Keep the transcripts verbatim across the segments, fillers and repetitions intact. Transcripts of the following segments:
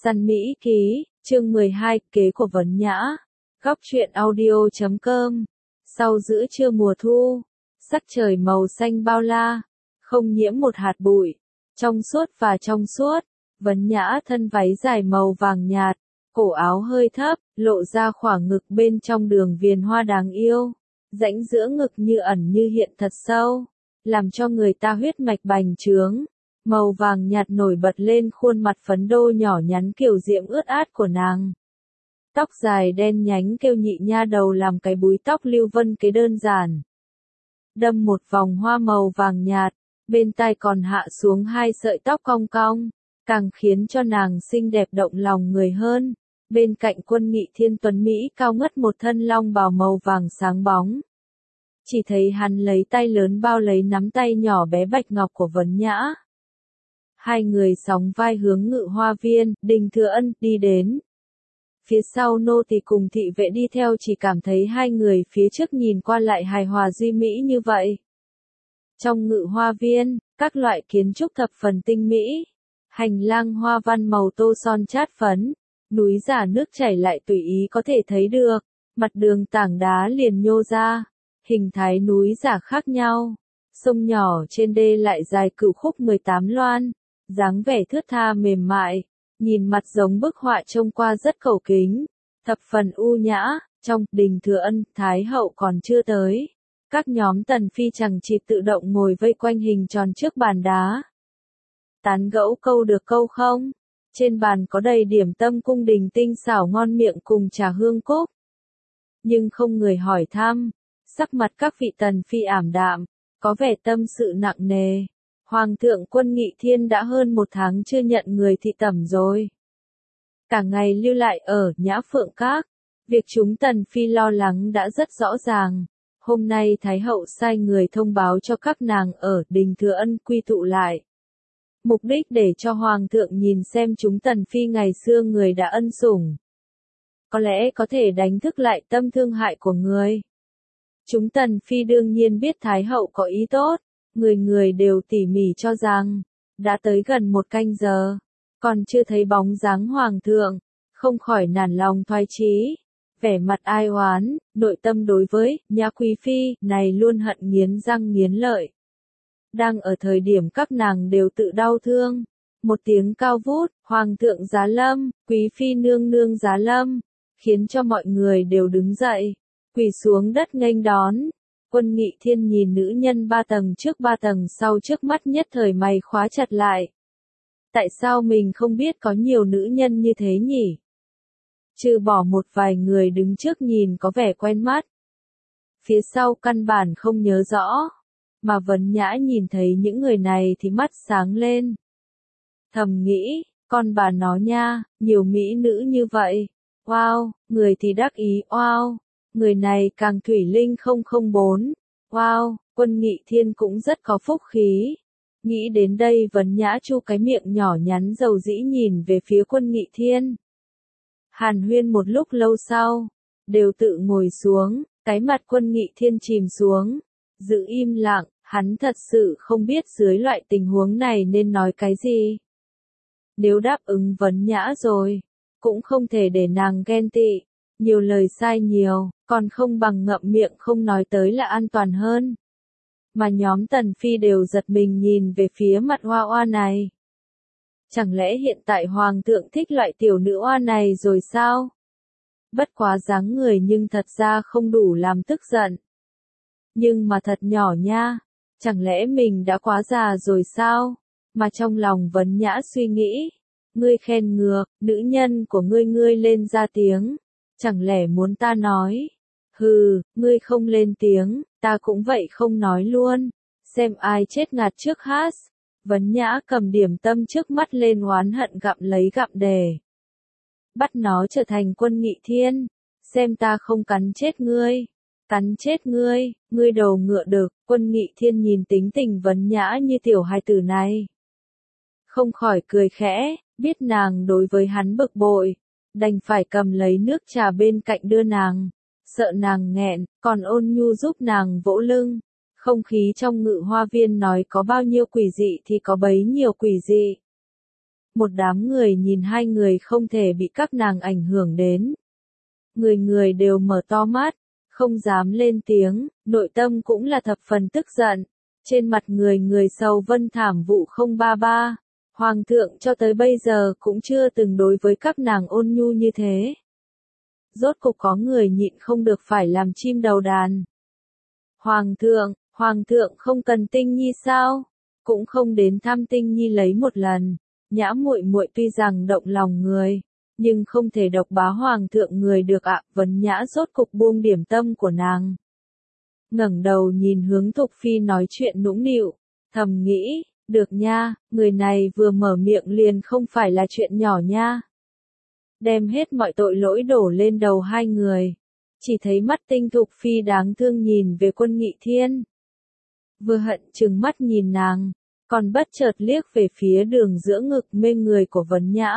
Săn Mỹ Ký, chương mười hai, kế của Vấn Nhã. Góc truyện audio chấm com. Sau giữa trưa mùa thu, sắc trời màu xanh bao la, không nhiễm một hạt bụi, trong suốt và trong suốt. Vấn Nhã thân váy dài màu vàng nhạt, cổ áo hơi thấp, lộ ra khoảng ngực bên trong đường viền hoa đáng yêu. Rãnh giữa ngực như ẩn như hiện thật sâu, làm cho người ta huyết mạch bành trướng. Màu vàng nhạt nổi bật lên khuôn mặt phấn đô nhỏ nhắn kiều diễm ướt át của nàng. Tóc dài đen nhánh kêu nhị nha đầu làm cái búi tóc lưu vân kế đơn giản. Đâm một vòng hoa màu vàng nhạt, bên tai còn hạ xuống hai sợi tóc cong cong, càng khiến cho nàng xinh đẹp động lòng người hơn. Bên cạnh Quân Nghị Thiên tuấn Mỹ cao ngất một thân long bào màu vàng sáng bóng. Chỉ thấy hắn lấy tay lớn bao lấy nắm tay nhỏ bé bạch ngọc của Vấn Nhã. Hai người sóng vai hướng Ngự Hoa Viên, Đình Thừa Ân đi đến. Phía sau nô tỳ cùng thị vệ đi theo chỉ cảm thấy hai người phía trước nhìn qua lại hài hòa duy mỹ như vậy. Trong Ngự Hoa Viên, các loại kiến trúc thập phần tinh mỹ, hành lang hoa văn màu tô son chát phấn, núi giả nước chảy lại tùy ý có thể thấy được, mặt đường tảng đá liền nhô ra, hình thái núi giả khác nhau, sông nhỏ trên đê lại dài cửu khúc mười tám loan. Dáng vẻ thướt tha mềm mại, nhìn mặt giống bức họa trông qua rất cầu kính, thập phần u nhã. Trong Đình Thừa Ân, Thái hậu còn chưa tới, các nhóm tần phi chẳng chịt tự động ngồi vây quanh hình tròn trước bàn đá. Tán gẫu câu được câu không? Trên bàn có đầy điểm tâm cung đình tinh xảo ngon miệng cùng trà hương cúc. Nhưng không người hỏi thăm, sắc mặt các vị tần phi ảm đạm, có vẻ tâm sự nặng nề. Hoàng thượng Quân Nghị Thiên đã hơn một tháng chưa nhận người thị tẩm rồi. Cả ngày lưu lại ở Nhã Phượng Các, việc chúng tần phi lo lắng đã rất rõ ràng. Hôm nay Thái hậu sai người thông báo cho các nàng ở Đình Thừa Ân quy tụ lại. Mục đích để cho Hoàng thượng nhìn xem chúng tần phi ngày xưa người đã ân sủng. Có lẽ có thể đánh thức lại tâm thương hại của người. Chúng tần phi đương nhiên biết Thái hậu có ý tốt. Người người đều tỉ mỉ cho rằng, đã tới gần một canh giờ, còn chưa thấy bóng dáng hoàng thượng, không khỏi nản lòng thoái chí, vẻ mặt ai oán, nội tâm đối với Nhã quý phi này luôn hận nghiến răng nghiến lợi. Đang ở thời điểm các nàng đều tự đau thương, một tiếng cao vút, hoàng thượng giá lâm, quý phi nương nương giá lâm, khiến cho mọi người đều đứng dậy, quỳ xuống đất nghênh đón. Quân Nghị Thiên nhìn nữ nhân ba tầng trước ba tầng sau trước mắt nhất thời mày khóa chặt lại. Tại sao mình không biết có nhiều nữ nhân như thế nhỉ? Trừ bỏ một vài người đứng trước nhìn có vẻ quen mắt. Phía sau căn bản không nhớ rõ. Mà Vấn Nhã nhìn thấy những người này thì mắt sáng lên. Thầm nghĩ, con bà nó nha, nhiều mỹ nữ như vậy. Wow, người thì đắc ý, wow. Người này càng thủy linh không không bốn. Wow, Quân Nghị Thiên cũng rất có phúc khí. Nghĩ đến đây Vấn Nhã chu cái miệng nhỏ nhắn dầu dĩ nhìn về phía Quân Nghị Thiên. Hàn huyên một lúc lâu sau, đều tự ngồi xuống, cái mặt Quân Nghị Thiên chìm xuống. Giữ im lặng, hắn thật sự không biết dưới loại tình huống này nên nói cái gì. Nếu đáp ứng Vấn Nhã rồi, cũng không thể để nàng ghen tị. Nhiều lời sai nhiều, còn không bằng ngậm miệng không nói tới là an toàn hơn. Mà nhóm tần phi đều giật mình nhìn về phía mặt hoa oa này. Chẳng lẽ hiện tại hoàng thượng thích loại tiểu nữ oa này rồi sao? Bất quá dáng người nhưng thật ra không đủ làm tức giận. Nhưng mà thật nhỏ nha, chẳng lẽ mình đã quá già rồi sao? Mà trong lòng Vấn Nhã suy nghĩ, ngươi khen ngược, nữ nhân của ngươi ngươi lên ra tiếng. Chẳng lẽ muốn ta nói? Hừ, ngươi không lên tiếng, ta cũng vậy không nói luôn. Xem ai chết ngạt trước hát. Vấn Nhã cầm điểm tâm trước mắt lên oán hận gặm lấy gặm đề. Bắt nó trở thành Quân Nghị Thiên. Xem ta không cắn chết ngươi. Cắn chết ngươi, ngươi đầu ngựa đực. Quân Nghị Thiên nhìn tính tình Vấn Nhã như tiểu hài tử này. Không khỏi cười khẽ, biết nàng đối với hắn bực bội. Đành phải cầm lấy nước trà bên cạnh đưa nàng, sợ nàng nghẹn, còn ôn nhu giúp nàng vỗ lưng. Không khí trong Ngự Hoa Viên nói có bao nhiêu quỷ dị thì có bấy nhiêu quỷ dị. Một đám người nhìn hai người không thể bị các nàng ảnh hưởng đến. Người người đều mở to mắt, không dám lên tiếng, nội tâm cũng là thập phần tức giận. Trên mặt người người sầu vân thảm vụ không ba ba. Hoàng thượng cho tới bây giờ cũng chưa từng đối với các nàng ôn nhu như thế. Rốt cục có người nhịn không được phải làm chim đầu đàn. Hoàng thượng, Hoàng thượng không cần Tinh Nhi sao? Cũng không đến thăm Tinh Nhi lấy một lần. Nhã muội muội tuy rằng động lòng người, nhưng không thể độc bá Hoàng thượng người được ạ. Vấn Nhã rốt cục buông điểm tâm của nàng. Ngẩng đầu nhìn hướng Thục Phi nói chuyện nũng nịu, thầm nghĩ, được nha, người này vừa mở miệng liền không phải là chuyện nhỏ nha. Đem hết mọi tội lỗi đổ lên đầu hai người. Chỉ thấy mắt Tinh Thục Phi đáng thương nhìn về Quân Nghị Thiên. Vừa hận trừng mắt nhìn nàng, còn bất chợt liếc về phía đường giữa ngực mê người của Vấn Nhã.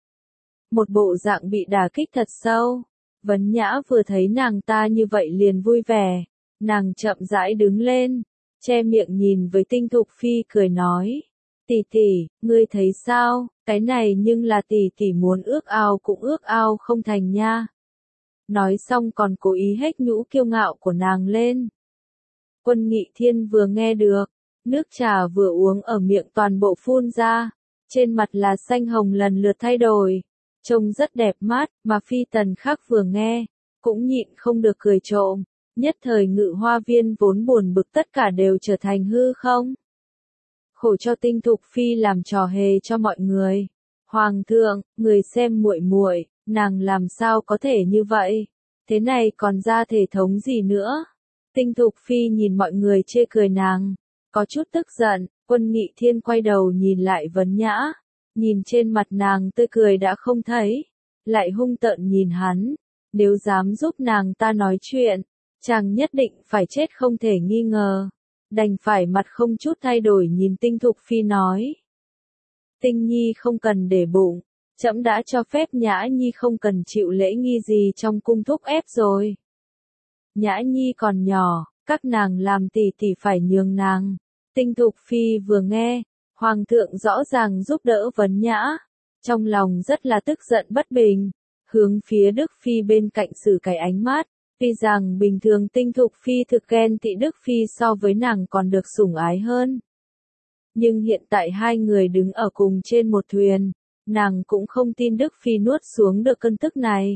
Một bộ dạng bị đả kích thật sâu. Vấn Nhã vừa thấy nàng ta như vậy liền vui vẻ. Nàng chậm rãi đứng lên, che miệng nhìn với Tinh Thục Phi cười nói. Tỷ tỷ, ngươi thấy sao, cái này nhưng là tỷ tỷ muốn ước ao cũng ước ao không thành nha. Nói xong còn cố ý hếch nhũ kiêu ngạo của nàng lên. Quân Nghị Thiên vừa nghe được, nước trà vừa uống ở miệng toàn bộ phun ra, trên mặt là xanh hồng lần lượt thay đổi, trông rất đẹp mắt, mà Phi Tần khác vừa nghe, cũng nhịn không được cười trộm, nhất thời Ngự Hoa Viên vốn buồn bực tất cả đều trở thành hư không. Khổ cho Tinh Thục Phi làm trò hề cho mọi người. Hoàng thượng, người xem muội muội, nàng làm sao có thể như vậy? Thế này còn ra thể thống gì nữa? Tinh Thục Phi nhìn mọi người chê cười nàng, có chút tức giận. Quân Nghị Thiên quay đầu nhìn lại Vấn Nhã, nhìn trên mặt nàng tươi cười đã không thấy, lại hung tợn nhìn hắn, nếu dám giúp nàng ta nói chuyện, chàng nhất định phải chết không thể nghi ngờ. Đành phải mặt không chút thay đổi nhìn Tinh Thục Phi nói. Tinh Nhi không cần để bụng, trẫm đã cho phép Nhã Nhi không cần chịu lễ nghi gì trong cung thúc ép rồi. Nhã Nhi còn nhỏ, các nàng làm tỷ tỷ phải nhường nàng. Tinh Thục Phi vừa nghe, Hoàng thượng rõ ràng giúp đỡ Vấn Nhã, trong lòng rất là tức giận bất bình, hướng phía Đức Phi bên cạnh sử cái ánh mắt. Tuy rằng bình thường Tinh Thục Phi thực ghen tị Đức Phi so với nàng còn được sủng ái hơn. Nhưng hiện tại hai người đứng ở cùng trên một thuyền, nàng cũng không tin Đức Phi nuốt xuống được cơn tức này.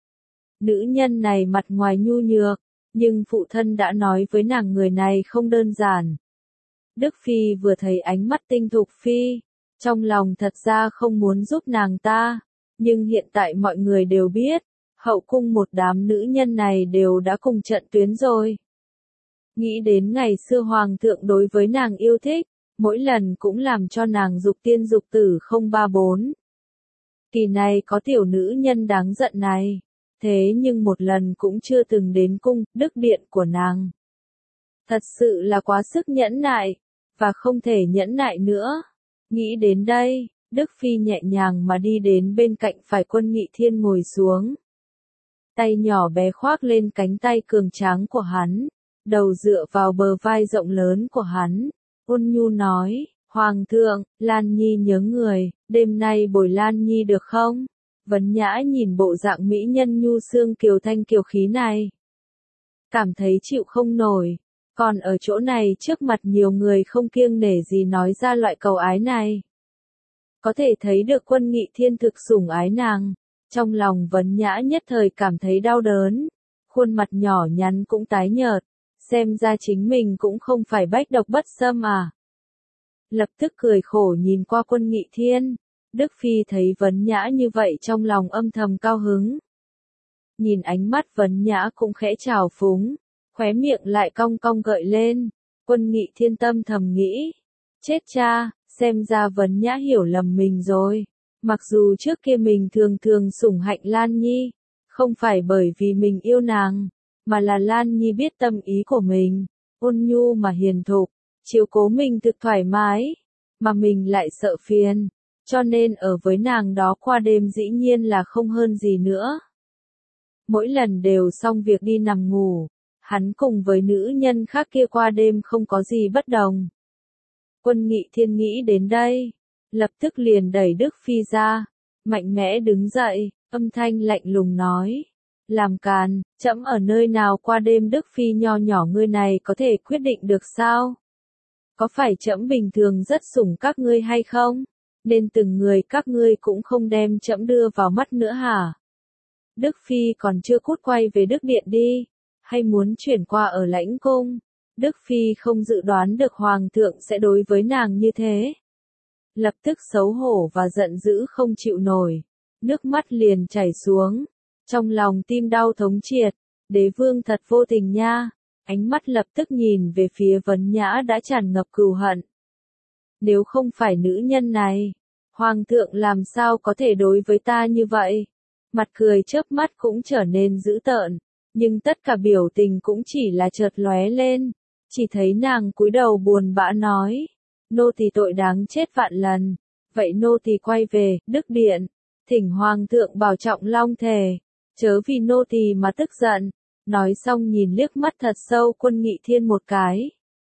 Nữ nhân này mặt ngoài nhu nhược, nhưng phụ thân đã nói với nàng người này không đơn giản. Đức Phi vừa thấy ánh mắt Tinh Thục Phi, trong lòng thật ra không muốn giúp nàng ta, nhưng hiện tại mọi người đều biết. Hậu cung một đám nữ nhân này đều đã cùng trận tuyến rồi. Nghĩ đến ngày xưa Hoàng thượng đối với nàng yêu thích, mỗi lần cũng làm cho nàng dục tiên dục tử không ba bốn. Kỳ này có tiểu nữ nhân đáng giận này, thế nhưng một lần cũng chưa từng đến cung, đức điện của nàng. Thật sự là quá sức nhẫn nại, và không thể nhẫn nại nữa. Nghĩ đến đây, Đức Phi nhẹ nhàng mà đi đến bên cạnh phải Quân Nghị Thiên ngồi xuống. Tay nhỏ bé khoác lên cánh tay cường tráng của hắn, đầu dựa vào bờ vai rộng lớn của hắn, ôn nhu nói, Hoàng thượng, Lan Nhi nhớ người, đêm nay bồi Lan Nhi được không? Vấn Nhã nhìn bộ dạng mỹ nhân nhu xương kiều thanh kiều khí này. Cảm thấy chịu không nổi, còn ở chỗ này trước mặt nhiều người không kiêng nể gì nói ra loại cầu ái này. Có thể thấy được Quân Nghị Thiên thực sủng ái nàng. Trong lòng Vấn Nhã nhất thời cảm thấy đau đớn, khuôn mặt nhỏ nhắn cũng tái nhợt, xem ra chính mình cũng không phải bách độc bất xâm à. Lập tức cười khổ nhìn qua Quân Nghị Thiên, Đức Phi thấy Vấn Nhã như vậy trong lòng âm thầm cao hứng. Nhìn ánh mắt Vấn Nhã cũng khẽ trào phúng, khóe miệng lại cong cong gợi lên, Quân Nghị Thiên tâm thầm nghĩ, chết cha, xem ra Vấn Nhã hiểu lầm mình rồi. Mặc dù trước kia mình thường thường sủng hạnh Lan Nhi, không phải bởi vì mình yêu nàng, mà là Lan Nhi biết tâm ý của mình, ôn nhu mà hiền thục, chiếu cố mình thực thoải mái, mà mình lại sợ phiền, cho nên ở với nàng đó qua đêm dĩ nhiên là không hơn gì nữa. Mỗi lần đều xong việc đi nằm ngủ, hắn cùng với nữ nhân khác kia qua đêm không có gì bất đồng. Quân Nghị Thiên nghĩ đến đây, lập tức liền đẩy Đức Phi ra, mạnh mẽ đứng dậy, âm thanh lạnh lùng nói. Làm càn, trẫm ở nơi nào qua đêm Đức Phi nho nhỏ ngươi này có thể quyết định được sao? Có phải trẫm bình thường rất sủng các ngươi hay không? Nên từng người các ngươi cũng không đem trẫm đưa vào mắt nữa hả? Đức Phi còn chưa cút quay về Đức Điện đi, hay muốn chuyển qua ở lãnh cung? Đức Phi không dự đoán được Hoàng thượng sẽ đối với nàng như thế. Lập tức xấu hổ và giận dữ không chịu nổi, nước mắt liền chảy xuống, trong lòng tim đau thống triệt, đế vương thật vô tình nha, ánh mắt lập tức nhìn về phía Vấn Nhã đã tràn ngập cừu hận. Nếu không phải nữ nhân này, Hoàng thượng làm sao có thể đối với ta như vậy? Mặt cười chớp mắt cũng trở nên dữ tợn, nhưng tất cả biểu tình cũng chỉ là chợt lóe lên, chỉ thấy nàng cúi đầu buồn bã nói, nô tỳ tội đáng chết vạn lần, vậy nô tỳ quay về Đức Điện, thỉnh Hoàng thượng bảo trọng long thể, chớ vì nô tỳ mà tức giận. Nói xong nhìn liếc mắt thật sâu Quân Nghị Thiên một cái,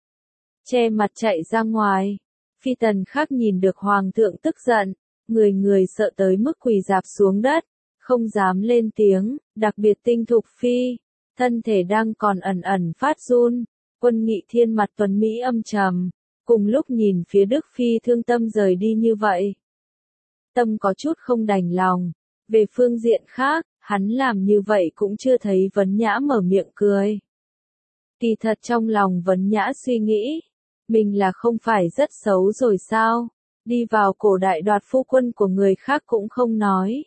che mặt chạy ra ngoài. Phi tần khác nhìn được Hoàng thượng tức giận, người người sợ tới mức quỳ rạp xuống đất, không dám lên tiếng, đặc biệt Tinh Thục Phi, thân thể đang còn ẩn ẩn phát run. Quân Nghị Thiên mặt tuấn mỹ âm trầm, cùng lúc nhìn phía Đức Phi thương tâm rời đi như vậy. Tâm có chút không đành lòng, về phương diện khác, hắn làm như vậy cũng chưa thấy Vấn Nhã mở miệng cười. Kỳ thật trong lòng Vấn Nhã suy nghĩ, mình là không phải rất xấu rồi sao, đi vào cổ đại đoạt phu quân của người khác cũng không nói.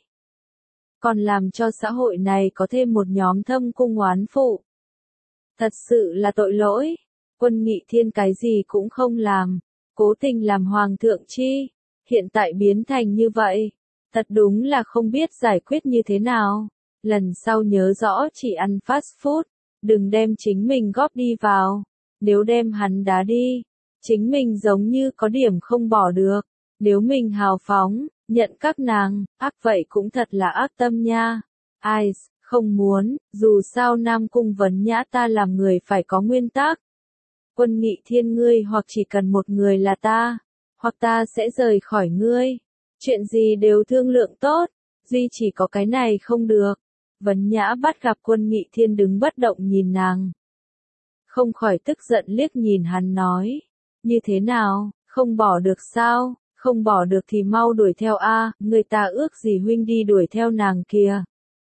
Còn làm cho xã hội này có thêm một nhóm thâm cung oán phụ. Thật sự là tội lỗi, Quân Nghị Thiên cái gì cũng không làm, cố tình làm Hoàng thượng chi, hiện tại biến thành như vậy, thật đúng là không biết giải quyết như thế nào. Lần sau nhớ rõ chỉ ăn fast food, đừng đem chính mình góp đi vào, nếu đem hắn đá đi, chính mình giống như có điểm không bỏ được, nếu mình hào phóng, nhận các nàng, ác vậy cũng thật là ác tâm nha. Ai, không muốn, dù sao Nam Cung Vấn Nhã ta làm người phải có nguyên tắc. Quân Nghị Thiên ngươi hoặc chỉ cần một người là ta, hoặc ta sẽ rời khỏi ngươi. Chuyện gì đều thương lượng tốt, duy chỉ có cái này không được. Vấn Nhã bắt gặp Quân Nghị Thiên đứng bất động nhìn nàng, không khỏi tức giận liếc nhìn hắn nói, như thế nào, không bỏ được sao, không bỏ được thì mau đuổi theo a, người ta ước gì huynh đi đuổi theo nàng kìa.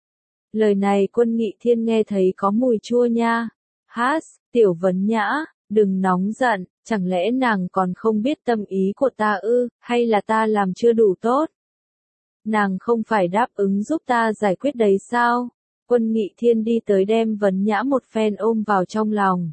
Lời này Quân Nghị Thiên nghe thấy có mùi chua nha. Hát, tiểu Vấn Nhã, đừng nóng giận, chẳng lẽ nàng còn không biết tâm ý của ta ư, hay là ta làm chưa đủ tốt? Nàng không phải đáp ứng giúp ta giải quyết đấy sao? Quân Nghị Thiên đi tới đem Vấn Nhã một phen ôm vào trong lòng,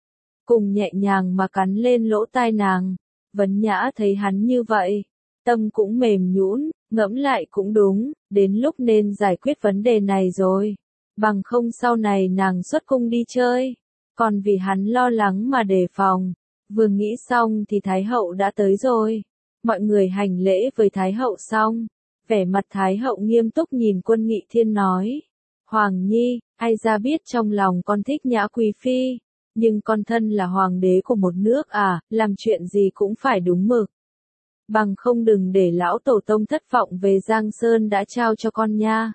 cùng nhẹ nhàng mà cắn lên lỗ tai nàng. Vấn Nhã thấy hắn như vậy, tâm cũng mềm nhũn, ngẫm lại cũng đúng, đến lúc nên giải quyết vấn đề này rồi, bằng không sau này nàng xuất cung đi chơi, còn vì hắn lo lắng mà đề phòng. Vừa nghĩ xong thì Thái hậu đã tới rồi, mọi người hành lễ với Thái hậu xong, vẻ mặt Thái hậu nghiêm túc nhìn Quân Nghị Thiên nói, Hoàng Nhi, ai ra biết trong lòng con thích Nhã Quý Phi, nhưng con thân là hoàng đế của một nước à, làm chuyện gì cũng phải đúng mực. Bằng không đừng để lão tổ tông thất vọng về Giang Sơn đã trao cho con nha.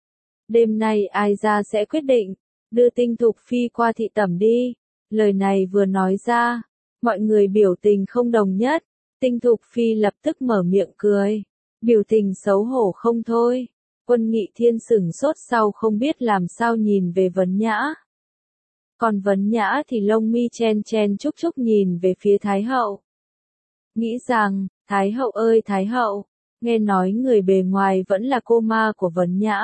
Đêm nay ai ra sẽ quyết định, đưa Tinh Thục Phi qua thị tẩm đi. Lời này vừa nói ra, mọi người biểu tình không đồng nhất. Tinh Thục Phi lập tức mở miệng cười, biểu tình xấu hổ không thôi. Quân Nghị Thiên sửng sốt sau không biết làm sao nhìn về Vấn Nhã. Còn Vấn Nhã thì lông mi chen chen chúc chúc nhìn về phía Thái hậu. Nghĩ rằng, Thái hậu ơi Thái hậu, nghe nói người bề ngoài vẫn là cô ma của Vấn Nhã.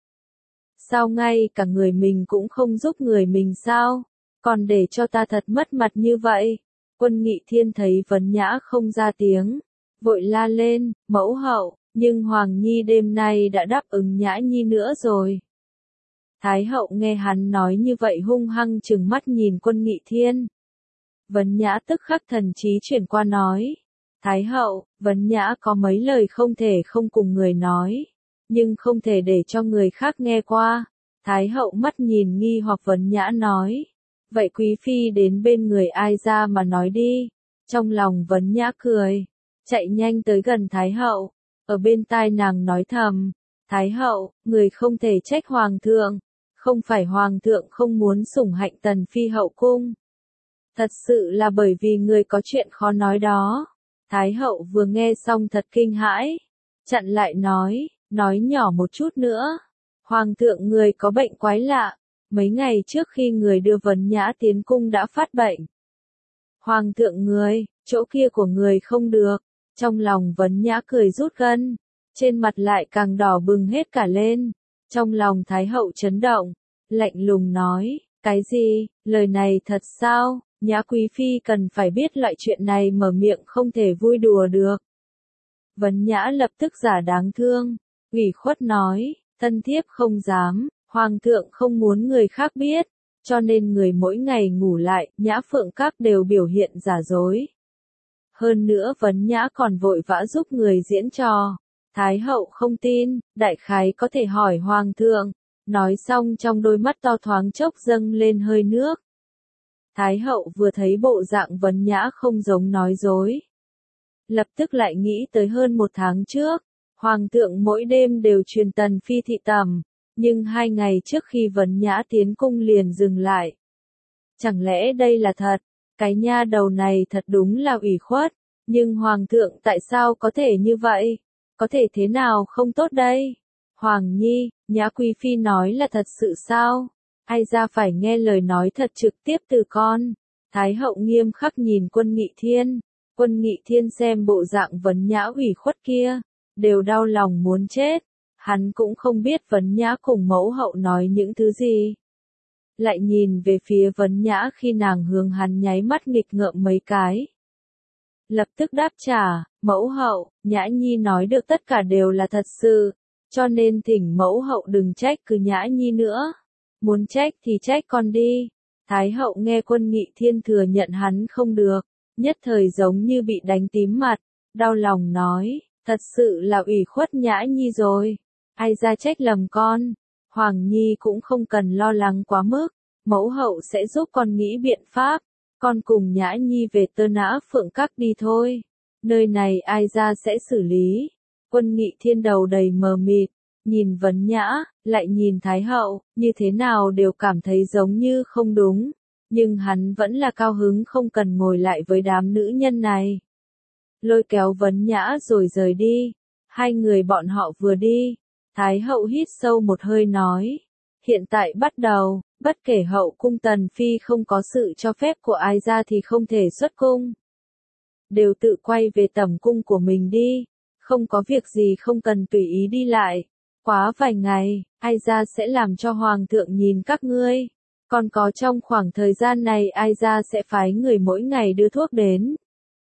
Sao ngay cả người mình cũng không giúp người mình sao, còn để cho ta thật mất mặt như vậy. Quân Nghị Thiên thấy Vấn Nhã không ra tiếng, vội la lên, mẫu hậu, nhưng Hoàng Nhi đêm nay đã đáp ứng Nhã Nhi nữa rồi. Thái hậu nghe hắn nói như vậy hung hăng trừng mắt nhìn Quân Nghị Thiên. Vấn Nhã tức khắc thần trí chuyển qua nói, Thái hậu, Vấn Nhã có mấy lời không thể không cùng người nói, nhưng không thể để cho người khác nghe qua. Thái hậu mắt nhìn nghi hoặc Vấn Nhã nói, vậy Quý Phi đến bên người ai ra mà nói đi. Trong lòng Vấn Nhã cười, chạy nhanh tới gần Thái hậu, ở bên tai nàng nói thầm, Thái hậu, người không thể trách hoàng thượng, không phải hoàng thượng không muốn sủng hạnh tần phi hậu cung. Thật sự là bởi vì người có chuyện khó nói đó. Thái hậu vừa nghe xong thật kinh hãi, chặn lại nói, nói nhỏ một chút nữa. Hoàng thượng người có bệnh quái lạ, mấy ngày trước khi người đưa Vấn Nhã tiến cung đã phát bệnh. Hoàng thượng người, chỗ kia của người không được, trong lòng Vấn Nhã cười rút gân, trên mặt lại càng đỏ bừng hết cả lên. Trong lòng Thái hậu chấn động, lạnh lùng nói, cái gì, lời này thật sao? Nhã quý phi cần phải biết loại chuyện này mở miệng không thể vui đùa được. Vấn Nhã lập tức giả đáng thương, ủy khuất nói, thân thiếp không dám, hoàng thượng không muốn người khác biết, cho nên người mỗi ngày ngủ lại, Nhã Phượng Các đều biểu hiện giả dối. Hơn nữa Vấn Nhã còn vội vã giúp người diễn trò. Thái hậu không tin, đại khái có thể hỏi hoàng thượng. Nói xong trong đôi mắt to thoáng chốc dâng lên hơi nước. Thái hậu vừa thấy bộ dạng Vấn Nhã không giống nói dối. Lập tức lại nghĩ tới hơn một tháng trước, hoàng thượng mỗi đêm đều truyền tần phi thị tẩm, nhưng hai ngày trước khi Vấn Nhã tiến cung liền dừng lại. Chẳng lẽ đây là thật? Cái nha đầu này thật đúng là ủy khuất, nhưng hoàng thượng tại sao có thể như vậy? Có thể thế nào không tốt đây? Hoàng nhi, Nhã quý phi nói là thật sự sao? Ai ra phải nghe lời nói thật trực tiếp từ con. Thái hậu nghiêm khắc nhìn Quân Nghị Thiên. Quân Nghị Thiên xem bộ dạng Vấn Nhã ủy khuất kia, đều đau lòng muốn chết. Hắn cũng không biết Vấn Nhã cùng mẫu hậu nói những thứ gì. Lại nhìn về phía Vấn Nhã khi nàng hướng hắn nháy mắt nghịch ngợm mấy cái. Lập tức đáp trả, mẫu hậu, Nhã Nhi nói được tất cả đều là thật sự, cho nên thỉnh mẫu hậu đừng trách cứ Nhã Nhi nữa. Muốn trách thì trách con đi. Thái hậu nghe Quân Nghị Thiên thừa nhận hắn không được, nhất thời giống như bị đánh tím mặt, đau lòng nói, thật sự là ủy khuất Nhã Nhi rồi. Ai ra trách lầm con, Hoàng Nhi cũng không cần lo lắng quá mức, mẫu hậu sẽ giúp con nghĩ biện pháp, con cùng Nhã Nhi về Tơ Nã Phượng Các đi thôi, nơi này ai ra sẽ xử lý. Quân Nghị Thiên đầu đầy mờ mịt, nhìn Vấn Nhã, lại nhìn Thái hậu, như thế nào đều cảm thấy giống như không đúng, nhưng hắn vẫn là cao hứng không cần ngồi lại với đám nữ nhân này. Lôi kéo Vấn Nhã rồi rời đi, hai người bọn họ vừa đi, Thái hậu hít sâu một hơi nói, hiện tại bắt đầu, bất kể hậu cung tần phi không có sự cho phép của ai ra thì không thể xuất cung. Đều tự quay về tẩm cung của mình đi, không có việc gì không cần tùy ý đi lại. Quá vài ngày, ai ra sẽ làm cho hoàng thượng nhìn các ngươi. Còn có trong khoảng thời gian này ai ra sẽ phái người mỗi ngày đưa thuốc đến.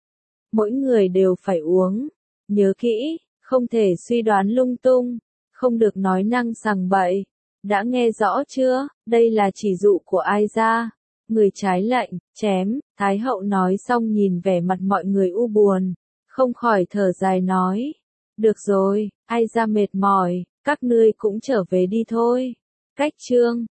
Mỗi người đều phải uống. Nhớ kỹ, không thể suy đoán lung tung, không được nói năng sằng bậy. Đã nghe rõ chưa, đây là chỉ dụ của ai ra. Người trái lệnh, chém, Thái hậu nói xong nhìn vẻ mặt mọi người u buồn, không khỏi thở dài nói. Được rồi, ai ra mệt mỏi, các ngươi cũng trở về đi thôi. Cách chương